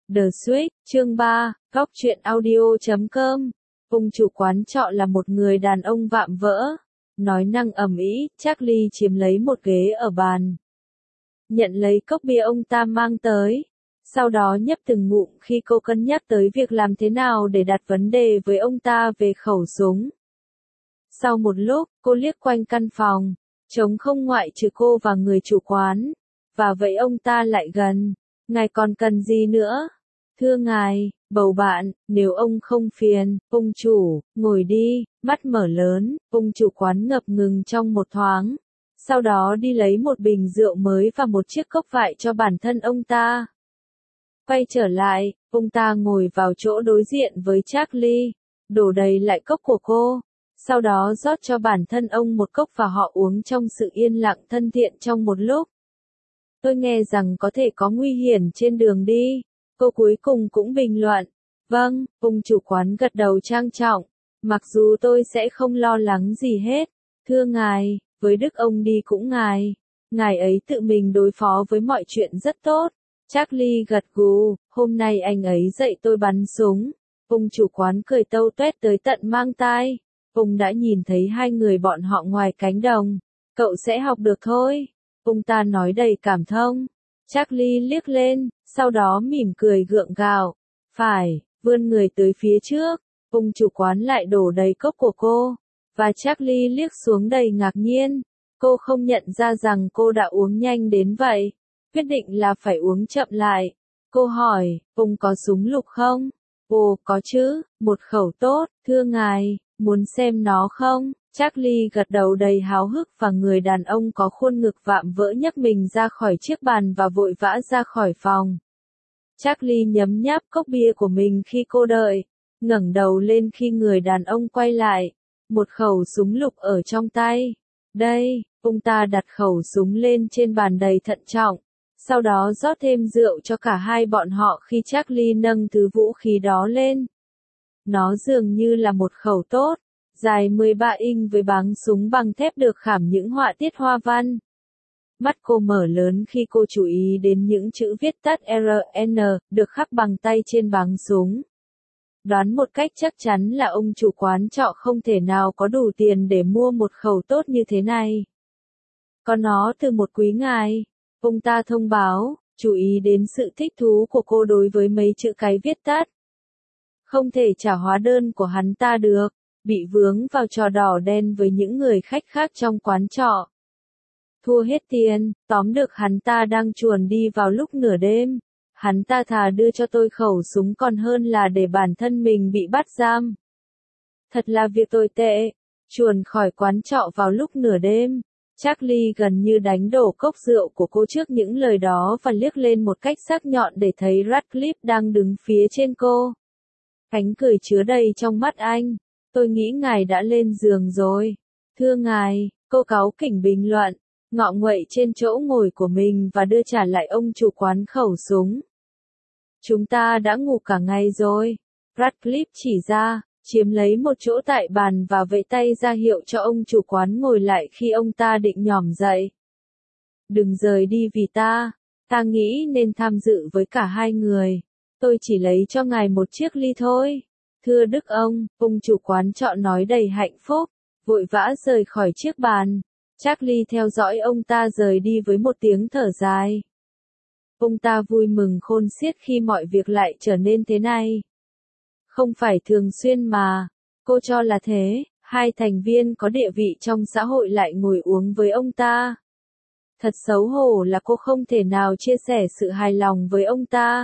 The Switch, chương 3, Góc truyện audio.com. Ông chủ quán trọ là một người đàn ông vạm vỡ, nói năng ầm ĩ. Charlie chiếm lấy một ghế ở bàn, nhận lấy cốc bia ông ta mang tới, sau đó nhấp từng ngụm khi cô cân nhắc tới việc làm thế nào để đặt vấn đề với ông ta về khẩu súng. Sau một lúc, cô liếc quanh căn phòng, trống không ngoại trừ cô và người chủ quán, và vậy ông ta lại gần. Ngài còn cần gì nữa? Thưa ngài, bầu bạn, nếu ông không phiền, ông chủ, ngồi đi. Mắt mở lớn, ông chủ quán ngập ngừng trong một thoáng, sau đó đi lấy một bình rượu mới và một chiếc cốc vại cho bản thân ông ta. Quay trở lại, ông ta ngồi vào chỗ đối diện với Charlie, đổ đầy lại cốc của cô, sau đó rót cho bản thân ông một cốc và họ uống trong sự yên lặng thân thiện trong một lúc. Tôi nghe rằng có thể có nguy hiểm trên đường đi, cô cuối cùng cũng bình luận. Vâng, ông chủ quán gật đầu trang trọng, mặc dù tôi sẽ không lo lắng gì hết. Thưa ngài, với đức ông đi cũng ngài ấy tự mình đối phó với mọi chuyện rất tốt. Charlie gật gù, hôm nay anh ấy dạy tôi bắn súng. Ông chủ quán cười tâu tuét tới tận mang tai. Ông đã nhìn thấy hai người bọn họ ngoài cánh đồng. Cậu sẽ học được thôi. Ông ta nói đầy cảm thông. Charlie liếc lên, sau đó mỉm cười gượng gạo. Phải, vươn người tới phía trước. Ông chủ quán lại đổ đầy cốc của cô. Và Charlie liếc xuống đầy ngạc nhiên. Cô không nhận ra rằng cô đã uống nhanh đến vậy. Quyết định là phải uống chậm lại. Cô hỏi, ông có súng lục không? Ồ, có chứ, một khẩu tốt, thưa ngài, muốn xem nó không? Charlie gật đầu đầy háo hức và người đàn ông có khuôn ngực vạm vỡ nhấc mình ra khỏi chiếc bàn và vội vã ra khỏi phòng. Charlie nhấm nháp cốc bia của mình khi cô đợi, ngẩng đầu lên khi người đàn ông quay lại, một khẩu súng lục ở trong tay. Đây, ông ta đặt khẩu súng lên trên bàn đầy thận trọng, sau đó rót thêm rượu cho cả hai bọn họ khi Charlie nâng thứ vũ khí đó lên. Nó dường như là một khẩu tốt, dài 13 inch với báng súng bằng thép được khảm những họa tiết hoa văn. Mắt cô mở lớn khi cô chú ý đến những chữ viết tắt RN, được khắc bằng tay trên báng súng. Đoán một cách chắc chắn là ông chủ quán trọ không thể nào có đủ tiền để mua một khẩu tốt như thế này. Có nó từ một quý ngài. Ông ta thông báo, chú ý đến sự thích thú của cô đối với mấy chữ cái viết tắt. Không thể trả hóa đơn của hắn ta được, bị vướng vào trò đỏ đen với những người khách khác trong quán trọ. Thua hết tiền, tóm được hắn ta đang chuồn đi vào lúc nửa đêm. Hắn ta thà đưa cho tôi khẩu súng còn hơn là để bản thân mình bị bắt giam. Thật là việc tồi tệ, chuồn khỏi quán trọ vào lúc nửa đêm. Charlie gần như đánh đổ cốc rượu của cô trước những lời đó và liếc lên một cách sắc nhọn để thấy Radcliffe đang đứng phía trên cô. Ánh cười chứa đầy trong mắt anh. Tôi nghĩ ngài đã lên giường rồi. Thưa ngài, cô cáu kỉnh bình luận, ngọ nguậy trên chỗ ngồi của mình và đưa trả lại ông chủ quán khẩu súng. Chúng ta đã ngủ cả ngày rồi. Radcliffe chỉ ra, chiếm lấy một chỗ tại bàn và vẫy tay ra hiệu cho ông chủ quán ngồi lại khi ông ta định nhỏm dậy. Đừng rời đi vì ta nghĩ nên tham dự với cả hai người. Tôi chỉ lấy cho ngài một chiếc ly thôi. Thưa đức ông chủ quán trọ nói đầy hạnh phúc, vội vã rời khỏi chiếc bàn. Charlie theo dõi ông ta rời đi với một tiếng thở dài. Ông ta vui mừng khôn xiết khi mọi việc lại trở nên thế này. Không phải thường xuyên mà, cô cho là thế, hai thành viên có địa vị trong xã hội lại ngồi uống với ông ta. Thật xấu hổ là cô không thể nào chia sẻ sự hài lòng với ông ta.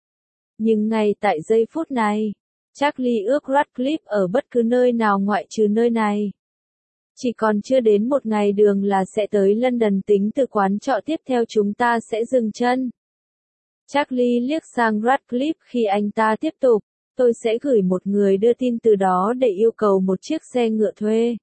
Nhưng ngay tại giây phút này, Charlie ước Radcliffe ở bất cứ nơi nào ngoại trừ nơi này. Chỉ còn chưa đến một ngày đường là sẽ tới London, tính từ quán trọ tiếp theo chúng ta sẽ dừng chân. Charlie liếc sang Radcliffe khi anh ta tiếp tục, tôi sẽ gửi một người đưa tin từ đó để yêu cầu một chiếc xe ngựa thuê.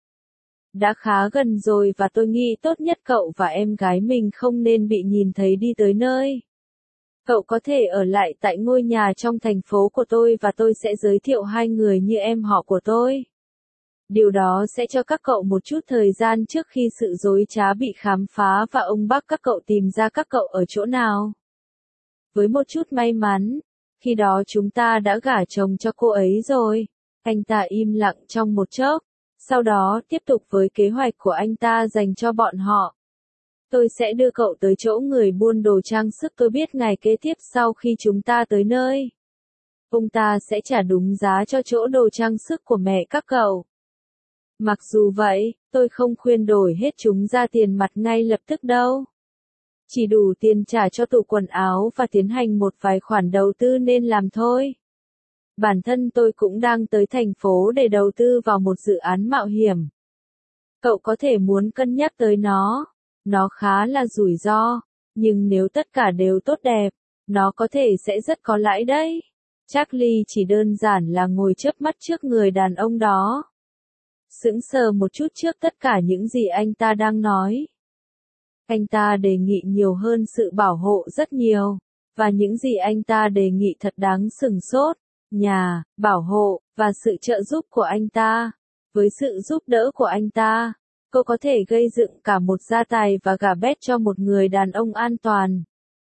Đã khá gần rồi và tôi nghĩ tốt nhất cậu và em gái mình không nên bị nhìn thấy đi tới nơi. Cậu có thể ở lại tại ngôi nhà trong thành phố của tôi và tôi sẽ giới thiệu hai người như em họ của tôi. Điều đó sẽ cho các cậu một chút thời gian trước khi sự dối trá bị khám phá và ông bác các cậu tìm ra các cậu ở chỗ nào. Với một chút may mắn, Khi đó chúng ta đã gả chồng cho cô ấy rồi. Anh ta im lặng trong một chốc, sau đó tiếp tục với kế hoạch của anh ta dành cho bọn họ. Tôi sẽ đưa cậu tới chỗ người buôn đồ trang sức tôi biết ngày kế tiếp sau khi chúng ta tới nơi. Ông ta sẽ trả đúng giá cho chỗ đồ trang sức của mẹ các cậu. Mặc dù vậy, tôi không khuyên đổi hết chúng ra tiền mặt ngay lập tức đâu. Chỉ đủ tiền trả cho tủ quần áo và tiến hành một vài khoản đầu tư nên làm thôi. Bản thân tôi cũng đang tới thành phố để đầu tư vào một dự án mạo hiểm. Cậu có thể muốn cân nhắc tới nó. Nó khá là rủi ro, nhưng nếu tất cả đều tốt đẹp, nó có thể sẽ rất có lãi đấy. Charlie chỉ đơn giản là ngồi chớp mắt trước người đàn ông đó. Sững sờ một chút trước tất cả những gì anh ta đang nói. Anh ta đề nghị nhiều hơn sự bảo hộ rất nhiều, và những gì anh ta đề nghị thật đáng sửng sốt. Nhà, bảo hộ, và sự trợ giúp của anh ta. Với sự giúp đỡ của anh ta, cô có thể gây dựng cả một gia tài và gả Beth cho một người đàn ông an toàn.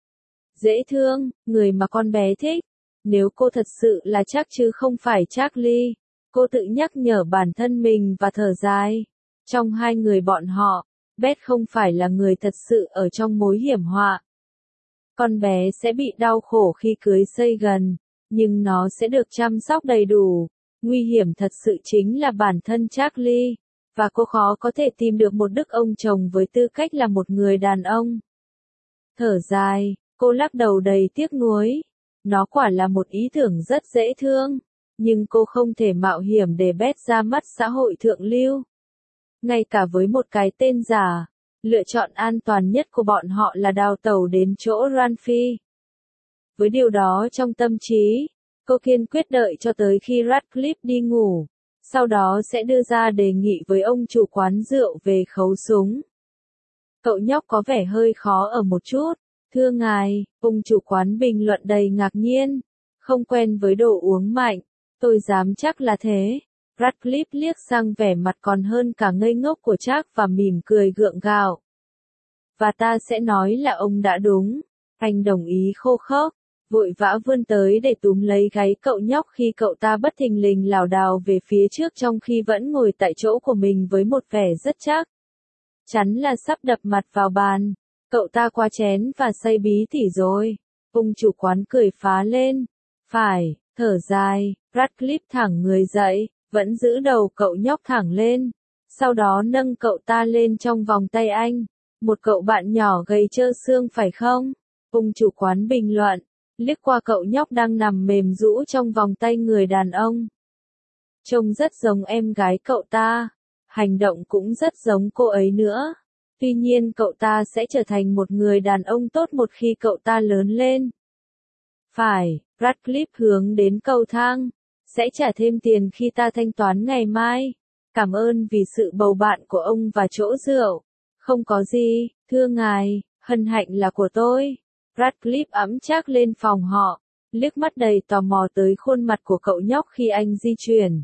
Dễ thương, người mà con bé thích. Nếu cô thật sự là Jack chứ không phải Charlie, cô tự nhắc nhở bản thân mình và thở dài. Trong hai người bọn họ, Beth không phải là người thật sự ở trong mối hiểm họa. Con bé sẽ bị đau khổ khi cưới Sagan, nhưng nó sẽ được chăm sóc đầy đủ. Nguy hiểm thật sự chính là bản thân Charlie, và cô khó có thể tìm được một đức ông chồng với tư cách là một người đàn ông. Thở dài, cô lắc đầu đầy tiếc nuối. Nó quả là một ý tưởng rất dễ thương, nhưng cô không thể mạo hiểm để Beth ra mắt xã hội thượng lưu. Ngay cả với một cái tên giả, lựa chọn an toàn nhất của bọn họ là đào tẩu đến chỗ Ranfi. Với điều đó trong tâm trí, cô kiên quyết đợi cho tới khi Radcliffe đi ngủ, sau đó sẽ đưa ra đề nghị với ông chủ quán rượu về khấu súng. Cậu nhóc có vẻ hơi khó ở một chút. Thưa ngài, ông chủ quán bình luận đầy ngạc nhiên. Không quen với đồ uống mạnh. Tôi dám chắc là thế. Radcliffe liếc sang vẻ mặt còn hơn cả ngây ngốc của Jack và mỉm cười gượng gạo. Và ta sẽ nói là ông đã đúng. Anh đồng ý khô khốc, vội vã vươn tới để túm lấy gáy cậu nhóc khi cậu ta bất thình lình lảo đảo về phía trước trong khi vẫn ngồi tại chỗ của mình với một vẻ rất chắc chắn là sắp đập mặt vào bàn. Cậu ta qua chén và say bí tỉ rồi. Ông chủ quán cười phá lên. Phải, thở dài, Radcliffe thẳng người dậy, vẫn giữ đầu cậu nhóc thẳng lên. Sau đó nâng cậu ta lên trong vòng tay anh. Một cậu bạn nhỏ gầy trơ xương phải không? Ông chủ quán bình luận, liếc qua cậu nhóc đang nằm mềm rũ trong vòng tay người đàn ông. Trông rất giống em gái cậu ta. Hành động cũng rất giống cô ấy nữa. Tuy nhiên cậu ta sẽ trở thành một người đàn ông tốt một khi cậu ta lớn lên. Phải, Radcliffe hướng đến cầu thang. Sẽ trả thêm tiền khi ta thanh toán ngày mai. Cảm ơn vì sự bầu bạn của ông và chỗ rượu. Không có gì, thưa ngài, hân hạnh là của tôi. Radcliffe ẵm Jack lên phòng họ, liếc mắt đầy tò mò tới khuôn mặt của cậu nhóc khi anh di chuyển.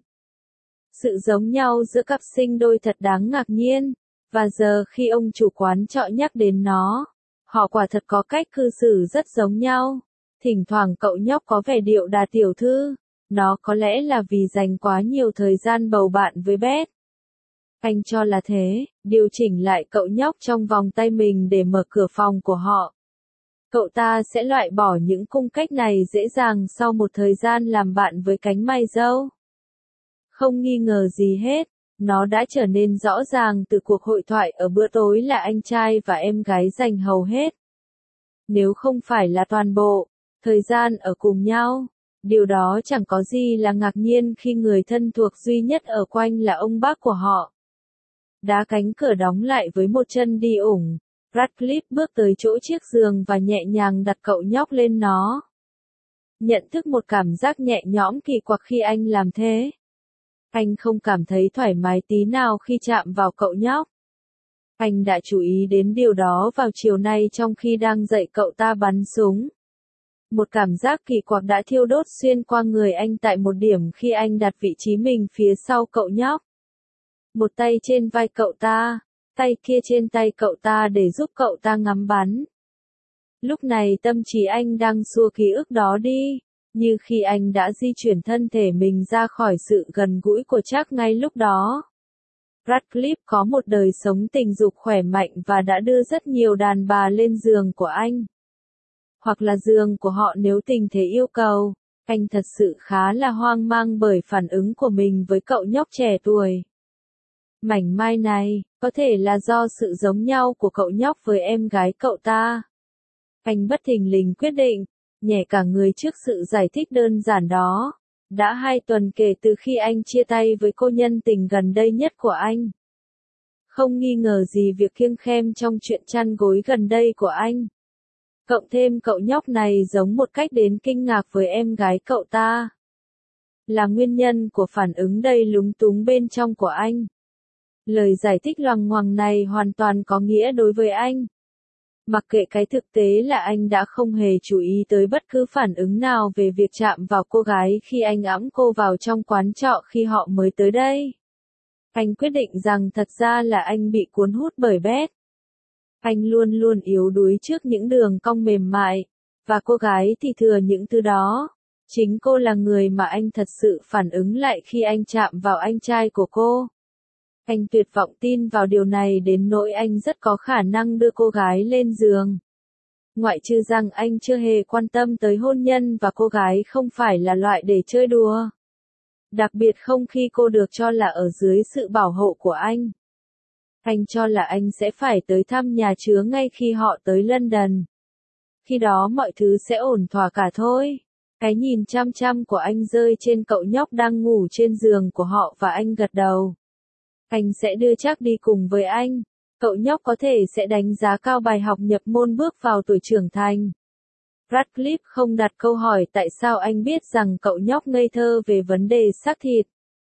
Sự giống nhau giữa cặp sinh đôi thật đáng ngạc nhiên. Và giờ khi ông chủ quán trọ nhắc đến nó, họ quả thật có cách cư xử rất giống nhau. Thỉnh thoảng cậu nhóc có vẻ điệu đà tiểu thư, nó có lẽ là vì dành quá nhiều thời gian bầu bạn với Beth. Anh cho là thế, điều chỉnh lại cậu nhóc trong vòng tay mình để mở cửa phòng của họ. Cậu ta sẽ loại bỏ những cung cách này dễ dàng sau một thời gian làm bạn với cánh may râu. Không nghi ngờ gì hết. Nó đã trở nên rõ ràng từ cuộc hội thoại ở bữa tối là anh trai và em gái dành hầu hết. Nếu không phải là toàn bộ thời gian ở cùng nhau, điều đó chẳng có gì là ngạc nhiên khi người thân thuộc duy nhất ở quanh là ông bác của họ. Đá cánh cửa đóng lại với một chân đi ủng, Radcliffe bước tới chỗ chiếc giường và nhẹ nhàng đặt cậu nhóc lên nó. Nhận thức một cảm giác nhẹ nhõm kỳ quặc khi anh làm thế. Anh không cảm thấy thoải mái tí nào khi chạm vào cậu nhóc. Anh đã chú ý đến điều đó vào chiều nay trong khi đang dạy cậu ta bắn súng. Một cảm giác kỳ quặc đã thiêu đốt xuyên qua người anh tại một điểm khi anh đặt vị trí mình phía sau cậu nhóc. Một tay trên vai cậu ta, tay kia trên tay cậu ta để giúp cậu ta ngắm bắn. Lúc này tâm trí anh đang xua ký ức đó đi. như khi anh đã di chuyển thân thể mình ra khỏi sự gần gũi của Jack ngay lúc đó. Radcliffe có một đời sống tình dục khỏe mạnh và đã đưa rất nhiều đàn bà lên giường của anh. Hoặc là giường của họ nếu tình thế yêu cầu. Anh thật sự khá là hoang mang bởi phản ứng của mình với cậu nhóc trẻ tuổi. Mảnh mai này, có thể là do sự giống nhau của cậu nhóc với em gái cậu ta. Anh bất thình lình quyết định, nhẹ cả người trước sự giải thích đơn giản đó. Đã 2 tuần kể từ khi anh chia tay với cô nhân tình gần đây nhất của anh. Không nghi ngờ gì việc kiêng khem trong chuyện chăn gối gần đây của anh. Cộng thêm cậu nhóc này giống một cách đến kinh ngạc với em gái cậu ta. Là nguyên nhân của phản ứng đầy lúng túng bên trong của anh. Lời giải thích loằng ngoằng này hoàn toàn có nghĩa đối với anh. Mặc kệ cái thực tế là anh đã không hề chú ý tới bất cứ phản ứng nào về việc chạm vào cô gái khi anh ẵm cô vào trong quán trọ khi họ mới tới đây. Anh quyết định rằng thật ra là anh bị cuốn hút bởi Beth. Anh luôn luôn yếu đuối trước những đường cong mềm mại, và cô gái thì thừa những thứ đó. Chính cô là người mà anh thật sự phản ứng lại khi anh chạm vào anh trai của cô. Anh tuyệt vọng tin vào điều này đến nỗi anh rất có khả năng đưa cô gái lên giường. Ngoại trừ rằng anh chưa hề quan tâm tới hôn nhân và cô gái không phải là loại để chơi đùa. Đặc biệt không khi cô được cho là ở dưới sự bảo hộ của anh. Anh cho là anh sẽ phải tới thăm nhà chứa ngay khi họ tới London. Khi đó mọi thứ sẽ ổn thỏa cả thôi. Cái nhìn chăm chăm của anh rơi trên cậu nhóc đang ngủ trên giường của họ và anh gật đầu. Anh sẽ đưa Jack đi cùng với anh. Cậu nhóc có thể sẽ đánh giá cao bài học nhập môn bước vào tuổi trưởng thành. Radcliffe không đặt câu hỏi tại sao anh biết rằng cậu nhóc ngây thơ về vấn đề xác thịt.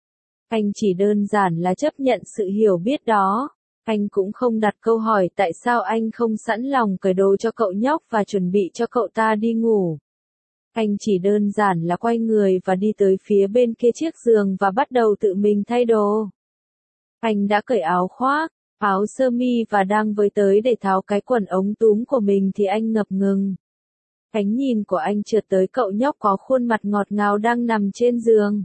Anh chỉ đơn giản là chấp nhận sự hiểu biết đó. Anh cũng không đặt câu hỏi tại sao anh không sẵn lòng cởi đồ cho cậu nhóc và chuẩn bị cho cậu ta đi ngủ. Anh chỉ đơn giản là quay người và đi tới phía bên kia chiếc giường và bắt đầu tự mình thay đồ. Anh đã cởi áo khoác, áo sơ mi và đang với tới để tháo cái quần ống túm của mình thì anh ngập ngừng. Ánh nhìn của anh trượt tới cậu nhóc có khuôn mặt ngọt ngào đang nằm trên giường.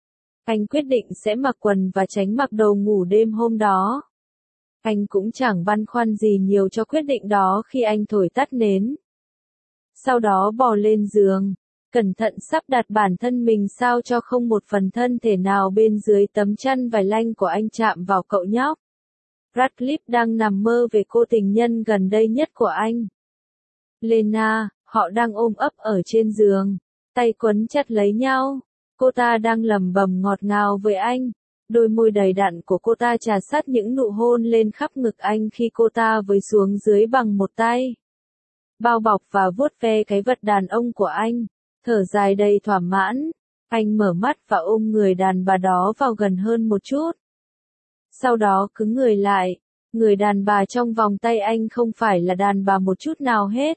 Anh quyết định sẽ mặc quần và tránh mặc đồ ngủ đêm hôm đó. Anh cũng chẳng băn khoăn gì nhiều cho quyết định đó khi anh thổi tắt nến. Sau đó bò lên giường, cẩn thận sắp đặt bản thân mình sao cho không một phần thân thể nào bên dưới tấm chăn vải lanh của anh chạm vào cậu nhóc. Radcliffe đang nằm mơ về cô tình nhân gần đây nhất của anh. Lena, họ đang ôm ấp ở trên giường, tay quấn chặt lấy nhau. Cô ta đang lẩm bẩm ngọt ngào với anh. Đôi môi đầy đặn của cô ta trà sát những nụ hôn lên khắp ngực anh khi cô ta với xuống dưới bằng một tay. Bao bọc và vuốt ve cái vật đàn ông của anh. Thở dài đầy thỏa mãn. Anh mở mắt và ôm người đàn bà đó vào gần hơn một chút. Sau đó cứng người lại. Người đàn bà trong vòng tay anh không phải là đàn bà một chút nào hết.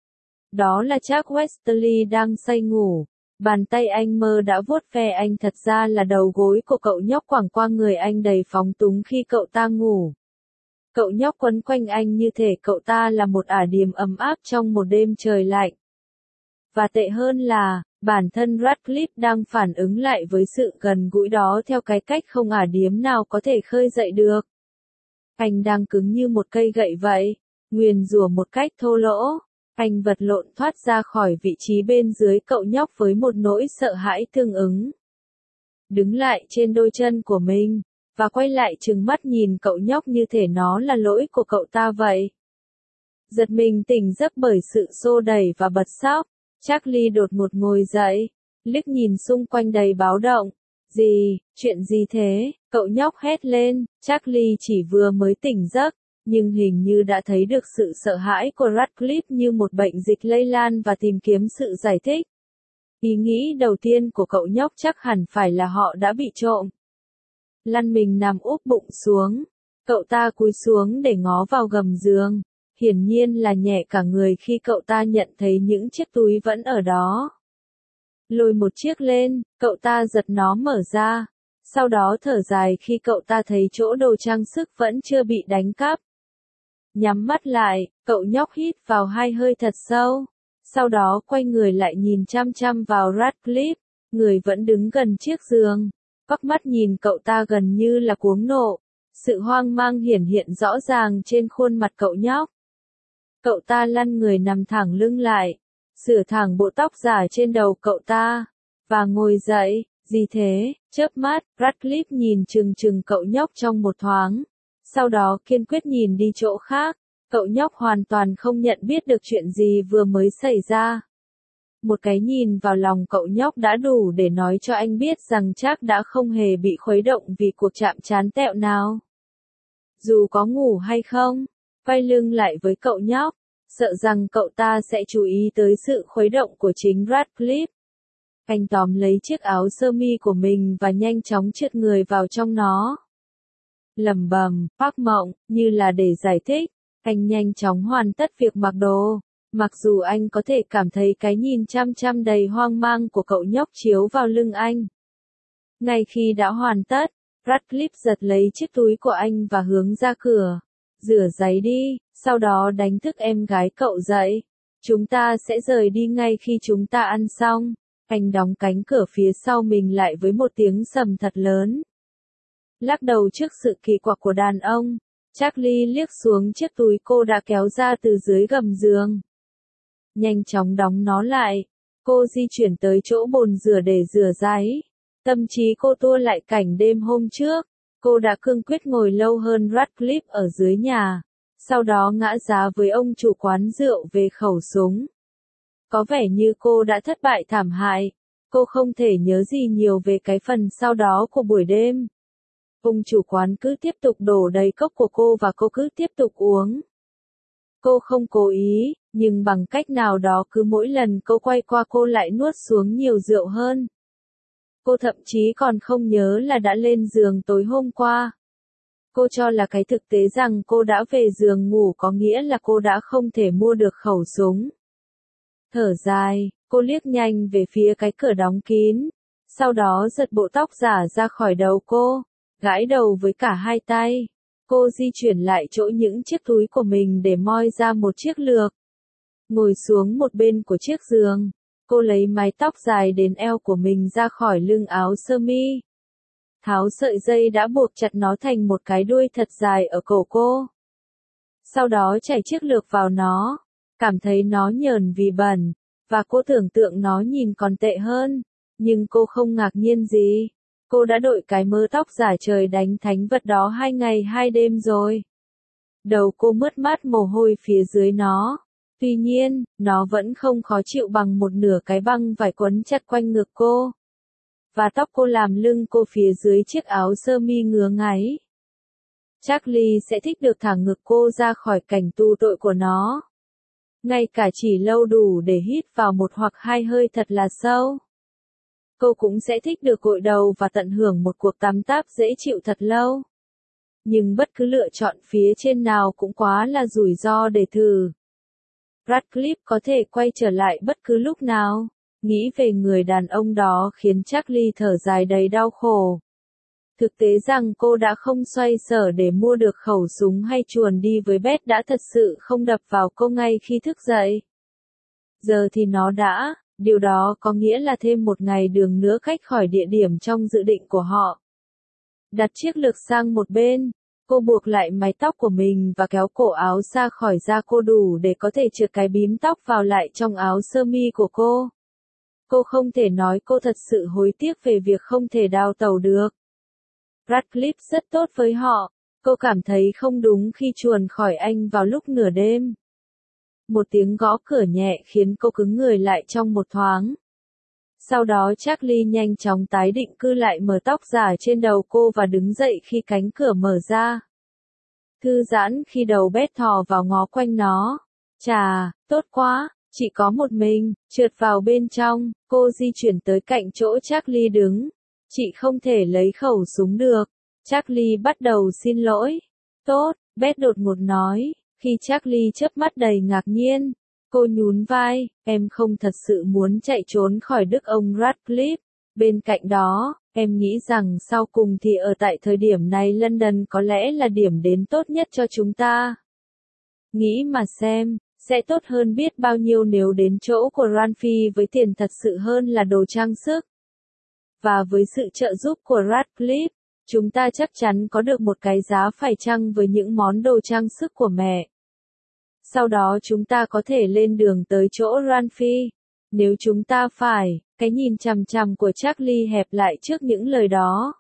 Đó là Jack Wesley đang say ngủ. Bàn tay anh mơ đã vuốt ve anh thật ra là đầu gối của cậu nhóc quẳng qua người anh đầy phóng túng khi cậu ta ngủ. Cậu nhóc quấn quanh anh như thể cậu ta là một ả điềm ấm áp trong một đêm trời lạnh. Và tệ hơn là, bản thân Radcliffe đang phản ứng lại với sự gần gũi đó theo cái cách không ả điếm nào có thể khơi dậy được. Anh đang cứng như một cây gậy vậy, nguyền rủa một cách thô lỗ. Anh vật lộn thoát ra khỏi vị trí bên dưới cậu nhóc với một nỗi sợ hãi tương ứng. Đứng lại trên đôi chân của mình, và quay lại trừng mắt nhìn cậu nhóc như thể nó là lỗi của cậu ta vậy. Giật mình tỉnh giấc bởi sự xô đẩy và bật sóc, Charlie đột ngột ngồi dậy, liếc nhìn xung quanh đầy báo động. Chuyện gì thế? Cậu nhóc hét lên, Charlie chỉ vừa mới tỉnh giấc. Nhưng hình như đã thấy được sự sợ hãi của Radcliffe như một bệnh dịch lây lan và tìm kiếm sự giải thích. Ý nghĩ đầu tiên của cậu nhóc chắc hẳn phải là họ đã bị trộm. Lăn mình nằm úp bụng xuống. Cậu ta cúi xuống để ngó vào gầm giường. Hiển nhiên là nhẹ cả người khi cậu ta nhận thấy những chiếc túi vẫn ở đó. Lôi một chiếc lên, cậu ta giật nó mở ra. Sau đó thở dài khi cậu ta thấy chỗ đồ trang sức vẫn chưa bị đánh cắp. Nhắm mắt lại, cậu nhóc hít vào 2 hơi thật sâu. sau đó quay người lại nhìn chăm chăm vào Radcliffe, người vẫn đứng gần chiếc giường, quắc mắt nhìn cậu ta gần như là cuống nộ. Sự hoang mang hiển hiện rõ ràng trên khuôn mặt cậu nhóc. Cậu ta lăn người nằm thẳng lưng lại, sửa thẳng bộ tóc giả trên đầu cậu ta, và ngồi dậy. Gì thế? Chớp mắt, Radcliffe nhìn chừng chừng cậu nhóc trong một thoáng, sau đó kiên quyết nhìn đi chỗ khác. Cậu nhóc hoàn toàn không nhận biết được chuyện gì vừa mới xảy ra. Một cái nhìn vào lòng cậu nhóc đã đủ để nói cho anh biết rằng Trác đã không hề bị khuấy động vì cuộc chạm trán tẹo nào. Dù có ngủ hay không, quay lưng lại với cậu nhóc, sợ rằng cậu ta sẽ chú ý tới sự khuấy động của chính Radcliffe. Anh tóm lấy chiếc áo sơ mi của mình và nhanh chóng trượt người vào trong nó. Lẩm bẩm, phác mộng, như là để giải thích, anh nhanh chóng hoàn tất việc mặc đồ. Mặc dù anh có thể cảm thấy cái nhìn chăm chăm đầy hoang mang của cậu nhóc chiếu vào lưng anh. Ngay khi đã hoàn tất, Radcliffe giật lấy chiếc túi của anh và hướng ra cửa. Rửa giấy đi, sau đó đánh thức em gái cậu dậy. Chúng ta sẽ rời đi ngay khi chúng ta ăn xong. Anh đóng cánh cửa phía sau mình lại với một tiếng sầm thật lớn. Lắc đầu trước sự kỳ quặc của đàn ông, Charlie liếc xuống chiếc túi cô đã kéo ra từ dưới gầm giường. Nhanh chóng đóng nó lại, cô di chuyển tới chỗ bồn rửa để rửa giấy. Tâm trí cô tua lại cảnh đêm hôm trước, cô đã cương quyết ngồi lâu hơn Radcliffe ở dưới nhà, sau đó ngã giá với ông chủ quán rượu về khẩu súng. Có vẻ như cô đã thất bại thảm hại, cô không thể nhớ gì nhiều về cái phần sau đó của buổi đêm. Ông chủ quán cứ tiếp tục đổ đầy cốc của cô và cô cứ tiếp tục uống. Cô không cố ý, nhưng bằng cách nào đó cứ mỗi lần cô quay qua cô lại nuốt xuống nhiều rượu hơn. Cô thậm chí còn không nhớ là đã lên giường tối hôm qua. Cô cho là cái thực tế rằng cô đã về giường ngủ có nghĩa là cô đã không thể mua được khẩu súng. Thở dài, cô liếc nhanh về phía cái cửa đóng kín, sau đó giật bộ tóc giả ra khỏi đầu cô, gãi đầu với cả hai tay. Cô di chuyển lại chỗ những chiếc túi của mình để moi ra một chiếc lược. Ngồi xuống một bên của chiếc giường, cô lấy mái tóc dài đến eo của mình ra khỏi lưng áo sơ mi. Tháo sợi dây đã buộc chặt nó thành một cái đuôi thật dài ở cổ cô. Sau đó chảy chiếc lược vào nó, cảm thấy nó nhờn vì bẩn, và cô tưởng tượng nó nhìn còn tệ hơn, nhưng cô không ngạc nhiên gì. Cô đã đội cái mớ tóc giả trời đánh thánh vật đó 2 ngày 2 đêm rồi. Đầu cô mướt mát mồ hôi phía dưới nó. Tuy nhiên, nó vẫn không khó chịu bằng một nửa cái băng vải quấn chặt quanh ngực cô. Và tóc cô làm lưng cô phía dưới chiếc áo sơ mi ngứa ngáy. Charlie sẽ thích được thả ngực cô ra khỏi cảnh tù tội của nó. Ngay cả chỉ lâu đủ để hít vào một hoặc hai hơi thật là sâu. Cô cũng sẽ thích được gội đầu và tận hưởng một cuộc tắm táp dễ chịu thật lâu. Nhưng bất cứ lựa chọn phía trên nào cũng quá là rủi ro để thử. Radcliffe có thể quay trở lại bất cứ lúc nào. Nghĩ về người đàn ông đó khiến Charlie thở dài đầy đau khổ. Thực tế rằng cô đã không xoay sở để mua được khẩu súng hay chuồn đi với Beth đã thật sự không đập vào cô ngay khi thức dậy. Giờ thì nó đã, điều đó có nghĩa là thêm một ngày đường nữa cách khỏi địa điểm trong dự định của họ. Đặt chiếc lược sang một bên, cô buộc lại mái tóc của mình và kéo cổ áo ra khỏi da cô đủ để có thể trượt cái bím tóc vào lại trong áo sơ mi của cô. Cô không thể nói cô thật sự hối tiếc về việc không thể đào tẩu được. Radcliffe rất tốt với họ, cô cảm thấy không đúng khi chuồn khỏi anh vào lúc nửa đêm. Một tiếng gõ cửa nhẹ khiến cô cứng người lại trong một thoáng. Sau đó Charlie nhanh chóng tái định cư lại mở tóc giả trên đầu cô và đứng dậy khi cánh cửa mở ra. Thư giãn khi đầu Beth thò vào ngó quanh nó. Chà, tốt quá, chỉ có một mình, trượt vào bên trong, cô di chuyển tới cạnh chỗ Charlie đứng. Chị không thể lấy khẩu súng được. Charlie bắt đầu xin lỗi. Tốt, Beth đột ngột nói, khi Charlie chớp mắt đầy ngạc nhiên. Cô nhún vai, em không thật sự muốn chạy trốn khỏi đức ông Radcliffe. Bên cạnh đó, em nghĩ rằng sau cùng thì ở tại thời điểm này London có lẽ là điểm đến tốt nhất cho chúng ta. Nghĩ mà xem, Sẽ tốt hơn biết bao nhiêu nếu đến chỗ của Ranfi với tiền thật sự hơn là đồ trang sức. Và với sự trợ giúp của Radcliffe, chúng ta chắc chắn có được một cái giá phải chăng với những món đồ trang sức của mẹ. Sau đó chúng ta có thể lên đường tới chỗ Ranfi. Nếu chúng ta phải, cái nhìn chằm chằm của Charlie hẹp lại trước những lời đó.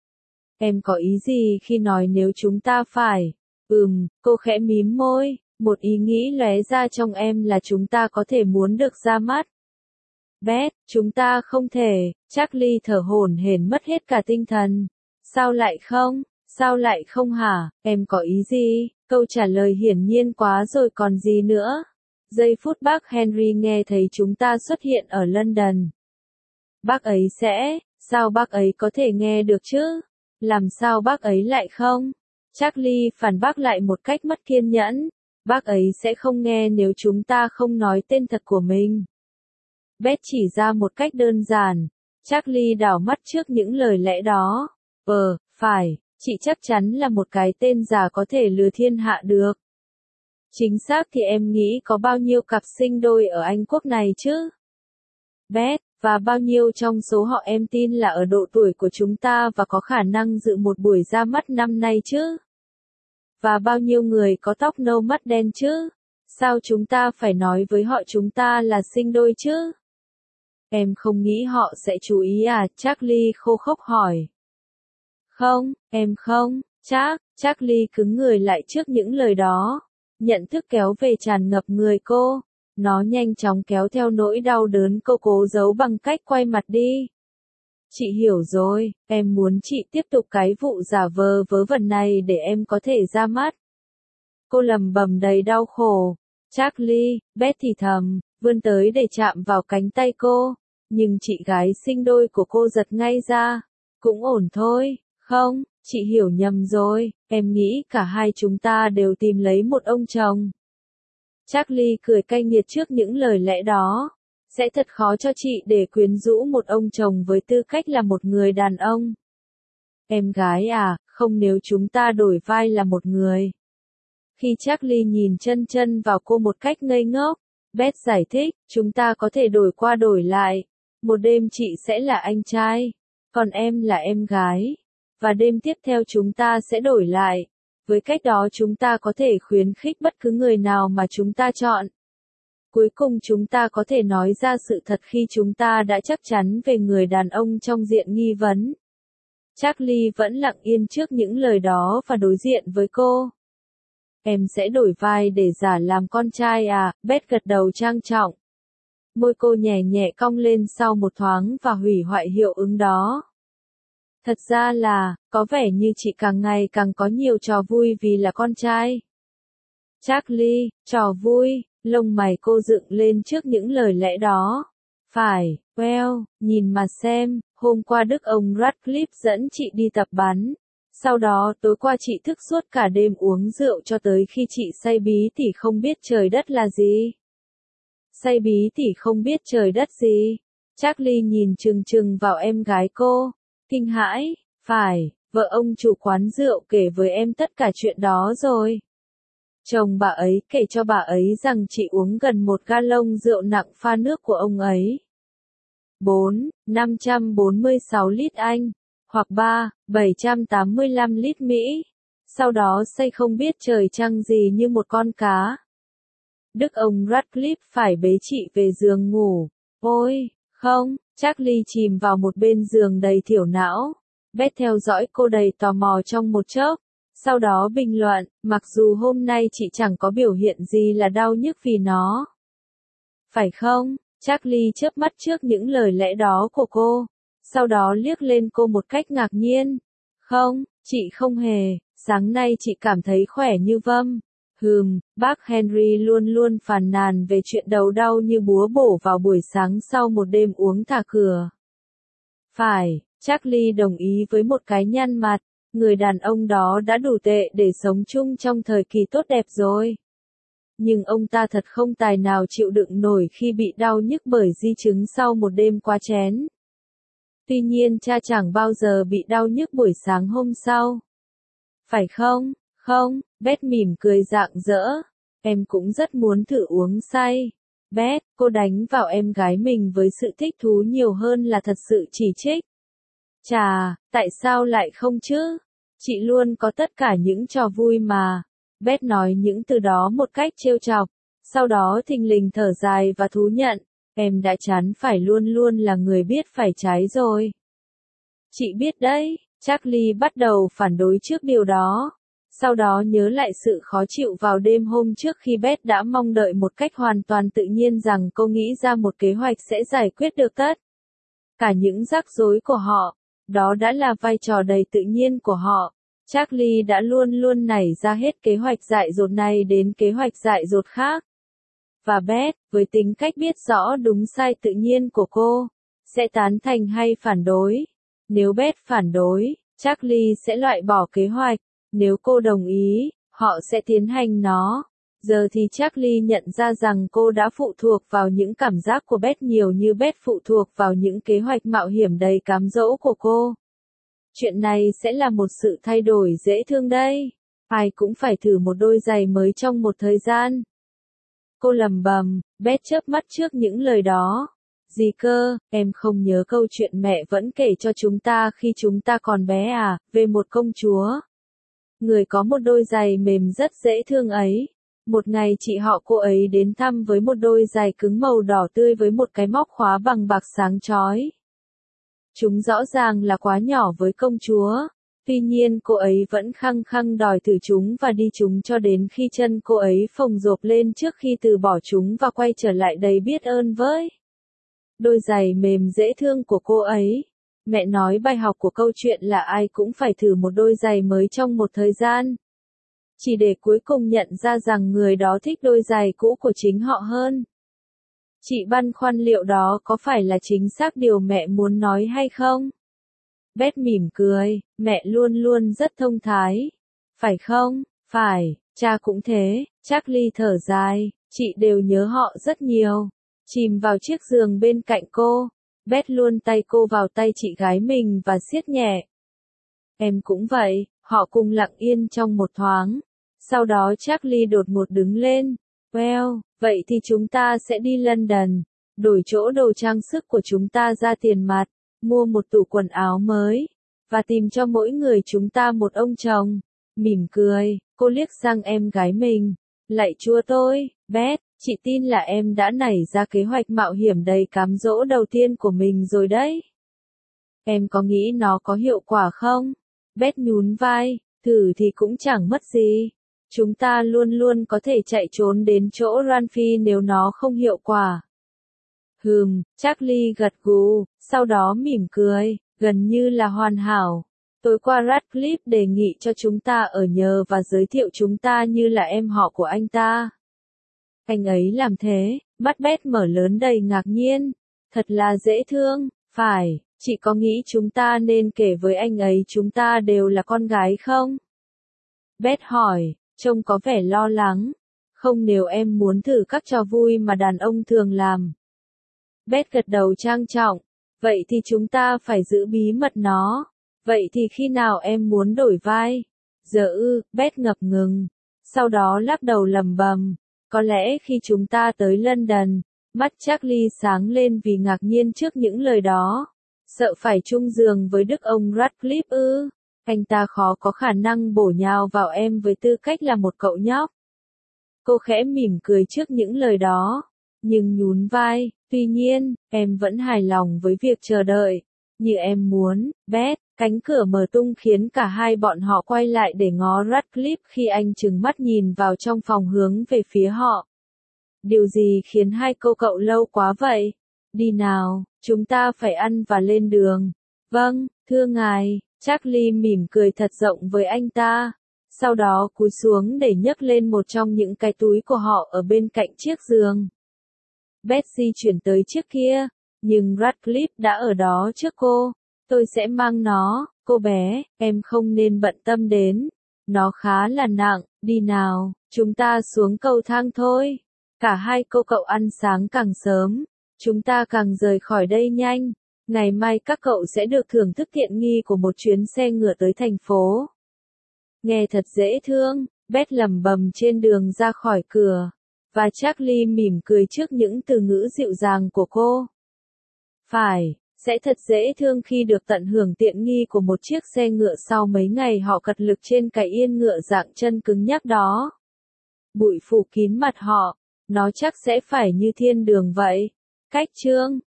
Em có ý gì khi nói nếu chúng ta phải? Cô khẽ mím môi, một ý nghĩ lóe ra trong em là chúng ta có thể muốn được ra mắt. Beth, chúng ta không thể, Charlie thở hổn hển mất hết cả tinh thần. Sao lại không? Sao lại không hả? Em có ý gì? Câu trả lời hiển nhiên quá rồi còn gì nữa. Giây phút bác Henry nghe thấy chúng ta xuất hiện ở London. Bác ấy sẽ, sao bác ấy có thể nghe được chứ? Làm sao bác ấy lại không? Charlie phản bác lại một cách mất kiên nhẫn. Bác ấy sẽ không nghe nếu chúng ta không nói tên thật của mình. Beth chỉ ra một cách đơn giản. Charlie đảo mắt trước những lời lẽ đó. Phải, chị chắc chắn là một cái tên giả có thể lừa thiên hạ được. Chính xác thì em nghĩ có bao nhiêu cặp sinh đôi ở Anh quốc này chứ? Beth, và bao nhiêu trong số họ em tin là ở độ tuổi của chúng ta và có khả năng dự một buổi ra mắt năm nay chứ? Và bao nhiêu người có tóc nâu mắt đen chứ? Sao chúng ta phải nói với họ chúng ta là sinh đôi chứ? Em không nghĩ họ sẽ chú ý à? Charlie khô khốc hỏi. Không, em không, Charlie cứng người lại trước những lời đó. Nhận thức kéo về tràn ngập người cô. Nó nhanh chóng kéo theo nỗi đau đớn cô cố giấu bằng cách quay mặt đi. Chị hiểu rồi, em muốn chị tiếp tục cái vụ giả vờ vớ vẩn này để em có thể ra mắt. Cô lầm bầm đầy đau khổ. Charlie, Beth thì thầm, vươn tới để chạm vào cánh tay cô. Nhưng chị gái sinh đôi của cô giật ngay ra. Cũng ổn thôi, không, chị hiểu nhầm rồi, em nghĩ cả hai chúng ta đều tìm lấy một ông chồng. Charlie cười cay nghiệt trước những lời lẽ đó. Sẽ thật khó cho chị để quyến rũ một ông chồng với tư cách là một người đàn ông. Em gái à, không nếu chúng ta đổi vai là một người. Khi Charlie nhìn chân chân vào cô một cách ngây ngốc, Beth giải thích, chúng ta có thể đổi qua đổi lại. Một đêm chị sẽ là anh trai, còn em là em gái. Và đêm tiếp theo chúng ta sẽ đổi lại. Với cách đó chúng ta có thể khuyến khích bất cứ người nào mà chúng ta chọn. Cuối cùng chúng ta có thể nói ra sự thật khi chúng ta đã chắc chắn về người đàn ông trong diện nghi vấn. Charlie vẫn lặng yên trước những lời đó và đối diện với cô. Em sẽ đổi vai để giả làm con trai à? Beth gật đầu trang trọng. Môi cô nhẹ nhẹ cong lên sau một thoáng và hủy hoại hiệu ứng đó. Thật ra là, có vẻ như chị càng ngày càng có nhiều trò vui vì là con trai. Charlie, trò vui, lông mày cô dựng lên trước những lời lẽ đó. Phải, nhìn mà xem, hôm qua Đức ông Radcliffe dẫn chị đi tập bắn. Sau đó tối qua chị thức suốt cả đêm uống rượu cho tới khi chị say bí tỉ không biết trời đất là gì. Say bí tỉ không biết trời đất gì. Charlie nhìn chừng chừng vào em gái cô. Kinh hãi, phải, vợ ông chủ quán rượu kể với em tất cả chuyện đó rồi. Chồng bà ấy kể cho bà ấy rằng chị uống gần 1 gallon rượu nặng pha nước của ông ấy. 546 lít Anh, hoặc 785 lít Mỹ. Sau đó say không biết trời trăng gì như một con cá. Đức ông Radcliffe phải bế chị về giường ngủ. Ôi, không, Charlie chìm vào một bên giường đầy thiểu não. Beth theo dõi cô đầy tò mò trong một chốc. Sau đó bình luận, mặc dù hôm nay chị chẳng có biểu hiện gì là đau nhức vì nó. Phải không? Charlie chớp mắt trước những lời lẽ đó của cô. Sau đó liếc lên cô một cách ngạc nhiên. Không, chị không hề, sáng nay chị cảm thấy khỏe như vâm. Bác Henry luôn luôn phàn nàn về chuyện đầu đau như búa bổ vào buổi sáng sau một đêm uống thả cửa. Phải, Charlie đồng ý với một cái nhăn mặt. Người đàn ông đó đã đủ tệ để sống chung trong thời kỳ tốt đẹp rồi. Nhưng ông ta thật không tài nào chịu đựng nổi khi bị đau nhức bởi di chứng sau một đêm quá chén. Tuy nhiên cha chẳng bao giờ bị đau nhức buổi sáng hôm sau. Phải không? Không, Beth mỉm cười rạng rỡ. Em cũng rất muốn thử uống say. Beth, cô đánh vào em gái mình với sự thích thú nhiều hơn là thật sự chỉ trích. Chà, tại sao lại không chứ? Chị luôn có tất cả những trò vui mà. Beth nói những từ đó một cách trêu chọc. Sau đó thình lình thở dài và thú nhận. Em đã chán phải luôn luôn là người biết phải trái rồi. Chị biết đấy, Charlie bắt đầu phản đối trước điều đó. Sau đó nhớ lại sự khó chịu vào đêm hôm trước khi Beth đã mong đợi một cách hoàn toàn tự nhiên rằng cô nghĩ ra một kế hoạch sẽ giải quyết được tất cả những rắc rối của họ. Đó đã là vai trò đầy tự nhiên của họ. Charlie đã luôn luôn nảy ra hết kế hoạch dại dột này đến kế hoạch dại dột khác. Và Beth, với tính cách biết rõ đúng sai tự nhiên của cô, sẽ tán thành hay phản đối. Nếu Beth phản đối, Charlie sẽ loại bỏ kế hoạch. Nếu cô đồng ý, họ sẽ tiến hành nó. Giờ thì Charlie nhận ra rằng cô đã phụ thuộc vào những cảm giác của Beth nhiều như Beth phụ thuộc vào những kế hoạch mạo hiểm đầy cám dỗ của cô. Chuyện này sẽ là một sự thay đổi dễ thương đây. Ai cũng phải thử một đôi giày mới trong một thời gian. Cô lầm bầm, Beth chớp mắt trước những lời đó. Gì cơ, em không nhớ câu chuyện mẹ vẫn kể cho chúng ta khi chúng ta còn bé à, về một công chúa. Người có một đôi giày mềm rất dễ thương ấy. Một ngày chị họ cô ấy đến thăm với một đôi giày cứng màu đỏ tươi với một cái móc khóa bằng bạc sáng chói. Chúng rõ ràng là quá nhỏ với công chúa. Tuy nhiên cô ấy vẫn khăng khăng đòi thử chúng và đi chúng cho đến khi chân cô ấy phồng rộp lên trước khi từ bỏ chúng và quay trở lại đầy biết ơn với đôi giày mềm dễ thương của cô ấy. Mẹ nói bài học của câu chuyện là ai cũng phải thử một đôi giày mới trong một thời gian. Chỉ để cuối cùng nhận ra rằng người đó thích đôi giày cũ của chính họ hơn. Chị băn khoăn liệu đó có phải là chính xác điều mẹ muốn nói hay không? Beth mỉm cười, mẹ luôn luôn rất thông thái. Phải không? Phải, cha cũng thế. Charlie thở dài, chị đều nhớ họ rất nhiều. Chìm vào chiếc giường bên cạnh cô. Beth luôn tay cô vào tay chị gái mình và siết nhẹ. Em cũng vậy, họ cùng lặng yên trong một thoáng. Sau đó Charlie đột ngột đứng lên. Well, vậy thì chúng ta sẽ đi London, đổi chỗ đồ trang sức của chúng ta ra tiền mặt, mua một tủ quần áo mới, và tìm cho mỗi người chúng ta một ông chồng. Mỉm cười, cô liếc sang em gái mình. Lạy Chúa tôi, Beth, chị tin là em đã nảy ra kế hoạch mạo hiểm đầy cám dỗ đầu tiên của mình rồi đấy. Em có nghĩ nó có hiệu quả không? Beth nhún vai, thử thì cũng chẳng mất gì. Chúng ta luôn luôn có thể chạy trốn đến chỗ Ranfi nếu nó không hiệu quả. Charlie gật gù, sau đó mỉm cười, gần như là hoàn hảo. Tối qua Radcliffe đề nghị cho chúng ta ở nhờ và giới thiệu chúng ta như là em họ của anh ta. Anh ấy làm thế, mắt Beth mở lớn đầy ngạc nhiên. Thật là dễ thương, phải, chị có nghĩ chúng ta nên kể với anh ấy chúng ta đều là con gái không? Beth hỏi, trông có vẻ lo lắng. Không nếu em muốn thử các trò vui mà đàn ông thường làm. Beth gật đầu trang trọng. Vậy thì chúng ta phải giữ bí mật nó. Vậy thì khi nào em muốn đổi vai? Giờ Beth ngập ngừng. Sau đó lắc đầu lầm bầm. Có lẽ khi chúng ta tới London. Mắt Charlie sáng lên vì ngạc nhiên trước những lời đó. Sợ phải chung giường với đức ông Radcliffe Anh ta khó có khả năng bổ nhào vào em với tư cách là một cậu nhóc. Cô khẽ mỉm cười trước những lời đó. Nhưng nhún vai, tuy nhiên, em vẫn hài lòng với việc chờ đợi. Như em muốn, Beth. Cánh cửa mở tung khiến cả hai bọn họ quay lại để ngó Radcliffe khi anh trừng mắt nhìn vào trong phòng hướng về phía họ. Điều gì khiến hai cô cậu lâu quá vậy? Đi nào, chúng ta phải ăn và lên đường. Vâng, thưa ngài, Charlie mỉm cười thật rộng với anh ta. Sau đó cúi xuống để nhấc lên một trong những cái túi của họ ở bên cạnh chiếc giường. Betsy chuyển tới chiếc kia, nhưng Radcliffe đã ở đó trước cô. Tôi sẽ mang nó, cô bé, em không nên bận tâm đến. Nó khá là nặng, đi nào, chúng ta xuống cầu thang thôi. Cả hai cô cậu ăn sáng càng sớm, chúng ta càng rời khỏi đây nhanh. Ngày mai các cậu sẽ được thưởng thức tiện nghi của một chuyến xe ngựa tới thành phố. Nghe thật dễ thương, Beth lẩm bẩm trên đường ra khỏi cửa, và Charlie mỉm cười trước những từ ngữ dịu dàng của cô. Phải, sẽ thật dễ thương khi được tận hưởng tiện nghi của một chiếc xe ngựa sau mấy ngày họ cật lực trên cái yên ngựa dạng chân cứng nhắc đó. Bụi phủ kín mặt họ, nó chắc sẽ phải như thiên đường vậy. Cách chương